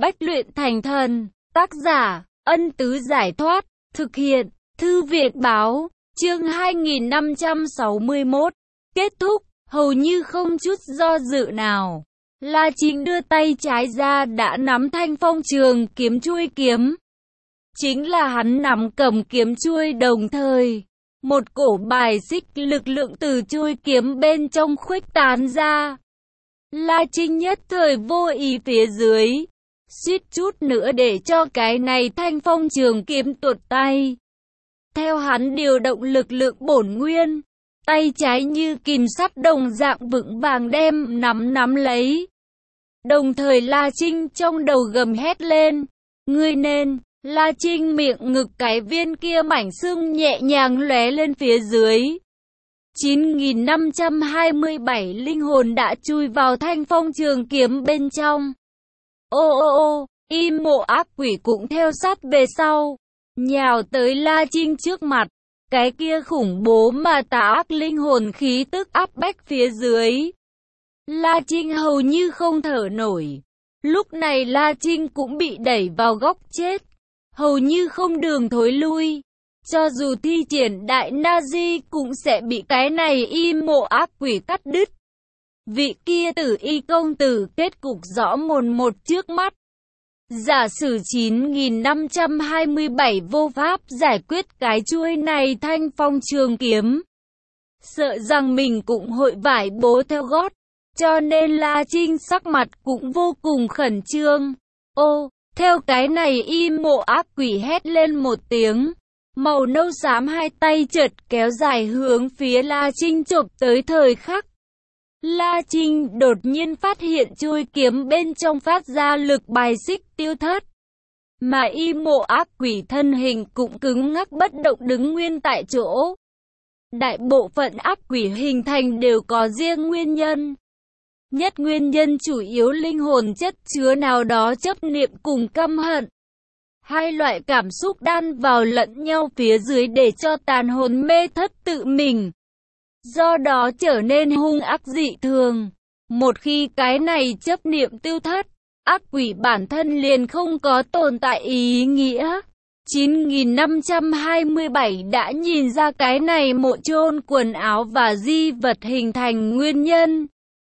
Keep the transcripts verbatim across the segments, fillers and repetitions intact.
Bách luyện thành thần. Tác giả, Ân Tứ Giải Thoát. Thực hiện, Thư Việt Báo. Chương hai nghìn năm trăm sáu mươi mốt. Kết thúc, hầu như không chút do dự nào. La Trinh đưa tay trái ra đã nắm thanh phong trường kiếm chuôi kiếm. Chính là hắn nắm cầm kiếm chuôi đồng thời. Một cổ bài xích lực lượng từ chuôi kiếm bên trong khuếch tán ra. La Trinh nhất thời vô ý phía dưới. Suýt chút nữa để cho cái này thanh phong trường kiếm tuột tay. Theo hắn điều động lực lượng bổn nguyên. Tay trái như kìm sắt đồng dạng vững vàng đem nắm nắm lấy. Đồng thời La Trinh trong đầu gầm hét lên. Ngươi nên, La Trinh miệng ngực cái viên kia mảnh xương nhẹ nhàng lóe lên phía dưới. chín nghìn năm trăm hai mươi bảy linh hồn đã chui vào thanh phong trường kiếm bên trong. Ô ô ô, im mộ ác quỷ cũng theo sát về sau. Nhào tới La Trinh trước mặt. Cái kia khủng bố mà tà ác linh hồn khí tức áp bách phía dưới. La Trinh hầu như không thở nổi. Lúc này La Trinh cũng bị đẩy vào góc chết. Hầu như không đường thối lui. Cho dù thi triển đại Nazi cũng sẽ bị cái này im mộ ác quỷ cắt đứt. Vị kia tử y công tử kết cục rõ mồn một trước mắt. Giả sử chín nghìn năm trăm hai mươi bảy vô pháp giải quyết cái chuôi này thanh phong trường kiếm. Sợ rằng mình cũng hội vải bố theo gót. Cho nên La Trinh sắc mặt cũng vô cùng khẩn trương. Ô, theo cái này im mộ ác quỷ hét lên một tiếng. Màu nâu xám hai tay chợt kéo dài hướng phía La Trinh chộp tới thời khắc. La Trinh đột nhiên phát hiện chuôi kiếm bên trong phát ra lực bài xích tiêu thất. Mà im mộ ác quỷ thân hình cũng cứng ngắc bất động đứng nguyên tại chỗ. Đại bộ phận ác quỷ hình thành đều có riêng nguyên nhân. Nhất nguyên nhân chủ yếu linh hồn chất chứa nào đó chấp niệm cùng căm hận. Hai loại cảm xúc đan vào lẫn nhau phía dưới để cho tàn hồn mê thất tự mình. Do đó trở nên hung ác dị thường. Một khi cái này chấp niệm tiêu thất, ác quỷ bản thân liền không có tồn tại ý nghĩa. chín nghìn năm trăm hai mươi bảy đã nhìn ra cái này mộ chôn quần áo và di vật hình thành nguyên nhân.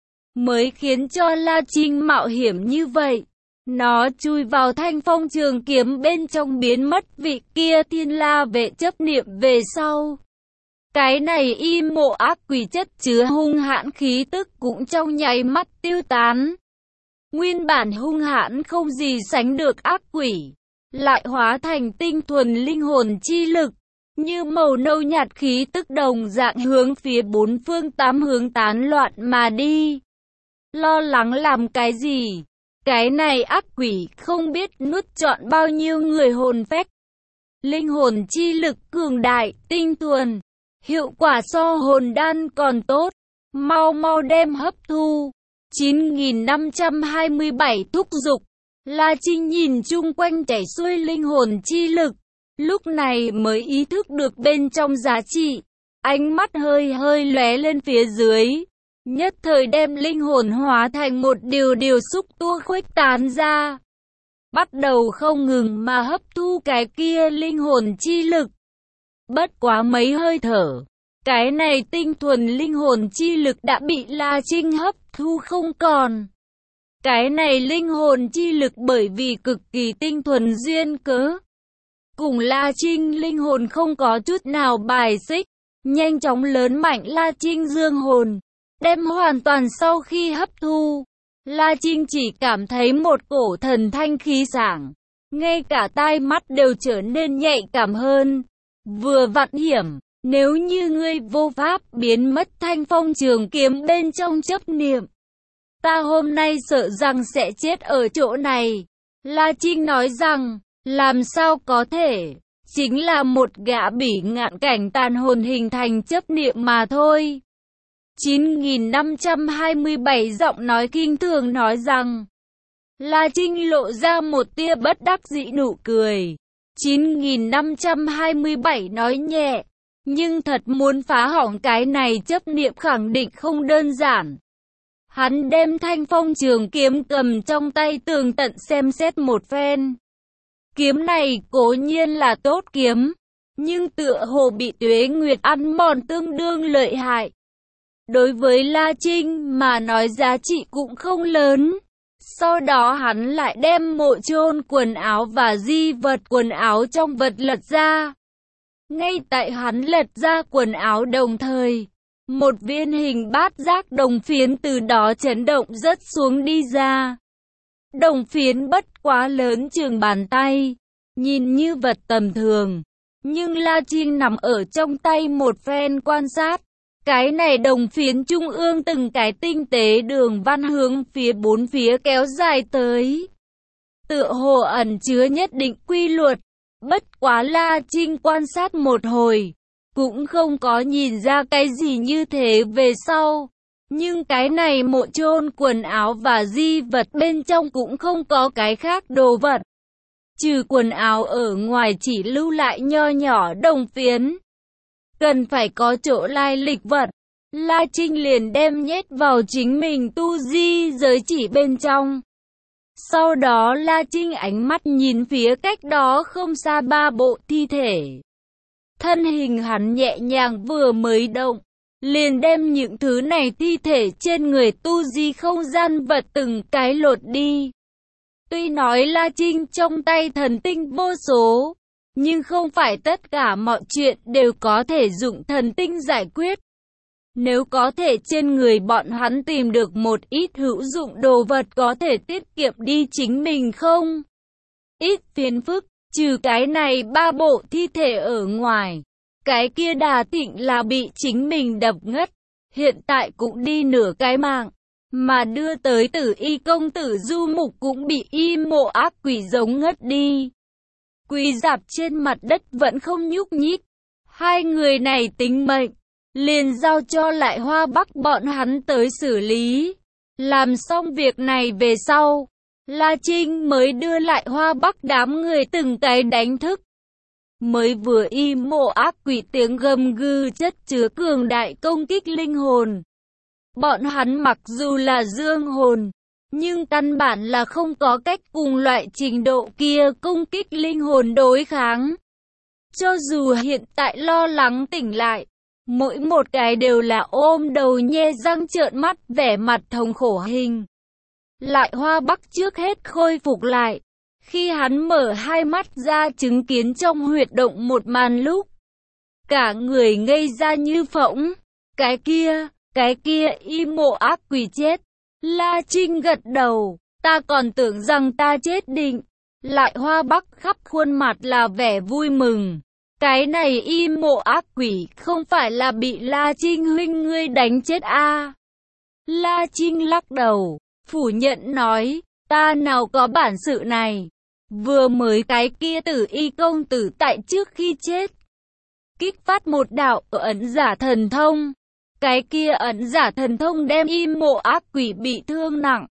Mới khiến cho La Trinh mạo hiểm như vậy. Nó chui vào thanh phong trường kiếm bên trong biến mất vị kia thiên la vệ chấp niệm về sau. Cái này im mộ ác quỷ chất chứa hung hãn khí tức cũng trong nháy mắt tiêu tán. Nguyên bản hung hãn không gì sánh được ác quỷ, lại hóa thành tinh thuần linh hồn chi lực, như màu nâu nhạt khí tức đồng dạng hướng phía bốn phương tám hướng tán loạn mà đi. Lo lắng làm cái gì? Cái này ác quỷ không biết nuốt trọn bao nhiêu người hồn phách. Linh hồn chi lực cường đại, tinh thuần. Hiệu quả so hồn đan còn tốt. Mau mau đem hấp thu. chín nghìn năm trăm hai mươi bảy thúc dục. La Trinh nhìn chung quanh chảy xuôi linh hồn chi lực. Lúc này mới ý thức được bên trong giá trị. Ánh mắt hơi hơi lóe lên phía dưới. Nhất thời đem linh hồn hóa thành một điều điều xúc tua khuếch tán ra. Bắt đầu không ngừng mà hấp thu cái kia linh hồn chi lực. Bất quá mấy hơi thở. Cái này tinh thuần linh hồn chi lực đã bị La Trinh hấp thu không còn. Cái này linh hồn chi lực bởi vì cực kỳ tinh thuần duyên cớ. Cùng La Trinh linh hồn không có chút nào bài xích. Nhanh chóng lớn mạnh La Trinh dương hồn. Đem hoàn toàn sau khi hấp thu. La Trinh chỉ cảm thấy một cổ thần thanh khí sảng. Ngay cả tai mắt đều trở nên nhạy cảm hơn. Vừa vặn hiểm. Nếu như ngươi vô pháp biến mất thanh phong trường kiếm bên trong chấp niệm. Ta hôm nay sợ rằng sẽ chết ở chỗ này. La Trinh nói rằng, làm sao có thể. Chính là một gã bỉ ngạn cảnh tàn hồn hình thành chấp niệm mà thôi. chín nghìn năm trăm hai mươi bảy giọng nói kinh thường nói rằng. La Trinh lộ ra một tia bất đắc dĩ nụ cười. chín nghìn năm trăm hai mươi bảy nói nhẹ. Nhưng thật muốn phá hỏng cái này chấp niệm khẳng định không đơn giản. Hắn đem thanh phong trường kiếm cầm trong tay tường tận xem xét một phen. Kiếm này cố nhiên là tốt kiếm, nhưng tựa hồ bị tuế nguyệt ăn mòn tương đương lợi hại. Đối với La Trinh mà nói giá trị cũng không lớn. Sau đó hắn lại đem mộ chôn quần áo và di vật quần áo trong vật lật ra. Ngay tại hắn lật ra quần áo đồng thời, một viên hình bát giác đồng phiến từ đó chấn động rớt xuống đi ra. Đồng phiến bất quá lớn chừng bàn tay, nhìn như vật tầm thường, nhưng La Trinh nằm ở trong tay một phen quan sát. Cái này đồng phiến trung ương từng cái tinh tế đường văn hướng phía bốn phía kéo dài tới. Tựa hồ ẩn chứa nhất định quy luật, bất quá La Trinh quan sát một hồi, cũng không có nhìn ra cái gì như thế về sau. Nhưng cái này mộ chôn quần áo và di vật bên trong cũng không có cái khác đồ vật. Trừ quần áo ở ngoài chỉ lưu lại nho nhỏ đồng phiến. Cần phải có chỗ lai lịch vật. La Trinh liền đem nhét vào chính mình tu di giới chỉ bên trong. Sau đó La Trinh ánh mắt nhìn phía cách đó không xa ba bộ thi thể. Thân hình hắn nhẹ nhàng vừa mới động, liền đem những thứ này thi thể trên người tu di không gian vật từng cái lột đi. Tuy nói La Trinh trong tay thần tinh vô số, nhưng không phải tất cả mọi chuyện đều có thể dụng thần tinh giải quyết. Nếu có thể trên người bọn hắn tìm được một ít hữu dụng đồ vật có thể tiết kiệm đi chính mình không? Ít phiền phức, trừ cái này ba bộ thi thể ở ngoài. Cái kia Đà Thịnh là bị chính mình đập ngất, hiện tại cũng đi nửa cái mạng. Mà đưa tới Tử Y công tử Du Mục cũng bị y mộ ác quỷ giống ngất đi. Quỳ dạp trên mặt đất vẫn không nhúc nhích. Hai người này tính mệnh, liền giao cho Lại Hoa Bắc bọn hắn tới xử lý. Làm xong việc này về sau, La Trinh mới đưa Lại Hoa Bắc đám người từng cái đánh thức. Mới vừa y mộ ác quỷ tiếng gầm gừ chất chứa cường đại công kích linh hồn. Bọn hắn mặc dù là dương hồn, nhưng căn bản là không có cách cùng loại trình độ kia công kích linh hồn đối kháng. Cho dù hiện tại lo lắng tỉnh lại, mỗi một cái đều là ôm đầu nhe răng trợn mắt vẻ mặt thống khổ hình. Lại Hoa Bắc trước hết khôi phục lại. Khi hắn mở hai mắt ra chứng kiến trong huyệt động một màn lúc, cả người ngây ra như phỗng. Cái kia, cái kia y mộ ác quỷ chết. La Trinh gật đầu, ta còn tưởng rằng ta chết định. Lại Hoa Bắc khắp khuôn mặt là vẻ vui mừng. Cái này y mộ ác quỷ không phải là bị La Trinh huynh ngươi đánh chết à? La Trinh lắc đầu, phủ nhận nói, ta nào có bản sự này. Vừa mới cái kia Tử Y công tử tại trước khi chết, kích phát một đạo ẩn giả thần thông. Cái kia ẩn giả thần thông đem y mộ ác quỷ bị thương nặng.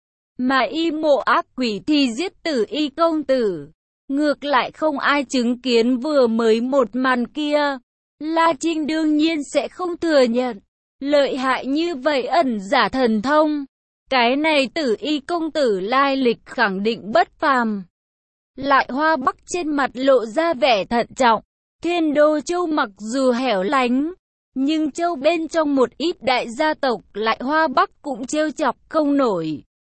Mà y mộ ác quỷ thì giết Tử Y công tử. Ngược lại không ai chứng kiến vừa mới một màn kia. La Trinh đương nhiên sẽ không thừa nhận. Lợi hại như vậy ẩn giả thần thông. Cái này Tử Y công tử lai lịch khẳng định bất phàm. Lại Hoa Bắc trên mặt lộ ra vẻ thận trọng. Thiên Đô Châu mặc dù hẻo lánh, nhưng châu bên trong một ít đại gia tộc Lại Hoa Bắc cũng trêu chọc không nổi.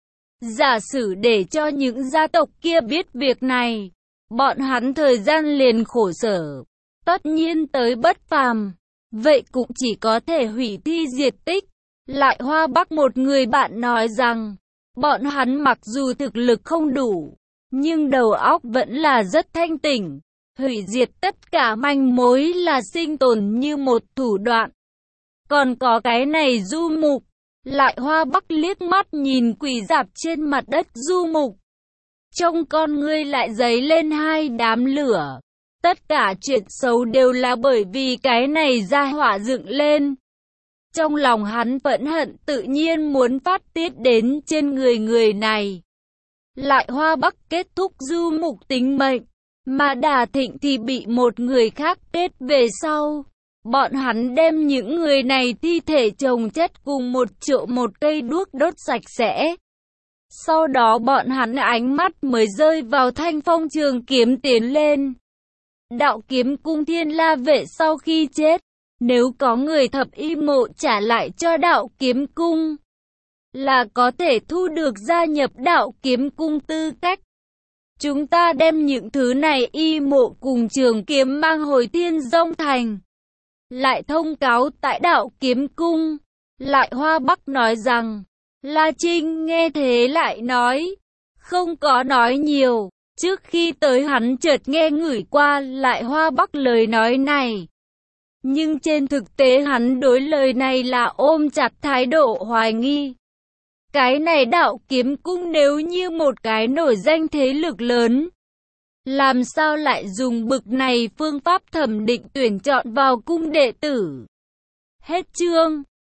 Giả sử để cho những gia tộc kia biết việc này, bọn hắn thời gian liền khổ sở, tất nhiên tới bất phàm. Vậy cũng chỉ có thể hủy thi diệt tích. Lại Hoa Bắc một người bạn nói rằng, bọn hắn mặc dù thực lực không đủ, nhưng đầu óc vẫn là rất thanh tỉnh. Hủy diệt tất cả manh mối là sinh tồn như một thủ đoạn. Còn có cái này Du Mục. Lại Hoa Bắc liếc mắt nhìn quỳ dạp trên mặt đất Du Mục. Trong con ngươi lại dấy lên hai đám lửa. Tất cả chuyện xấu đều là bởi vì cái này ra hỏa dựng lên. Trong lòng hắn phẫn hận tự nhiên muốn phát tiết đến trên người người này. Lại Hoa Bắc kết thúc Du Mục tính mệnh, mà Đà Thịnh thì bị một người khác kết về sau. Bọn hắn đem những người này thi thể chồng chất cùng một chỗ một cây đuốc đốt sạch sẽ. Sau đó bọn hắn ánh mắt mới rơi vào thanh phong trường kiếm tiến lên. Đạo kiếm cung Thiên La Vệ sau khi chết, nếu có người thập y mộ trả lại cho đạo kiếm cung, là có thể thu được gia nhập đạo kiếm cung tư cách. Chúng ta đem những thứ này y mộ cùng trường kiếm mang hồi Thiên Dông Thành. Lại thông cáo tại đạo kiếm cung. Lại Hoa Bắc nói rằng, La Trinh nghe thế lại nói, không có nói nhiều. Trước khi tới hắn chợt nghe ngửi qua Lại Hoa Bắc lời nói này. Nhưng trên thực tế hắn đối lời này là ôm chặt thái độ hoài nghi. Cái này đạo kiếm cung nếu như một cái nổi danh thế lực lớn, làm sao lại dùng bực này phương pháp thẩm định tuyển chọn vào cung đệ tử. Hết chương.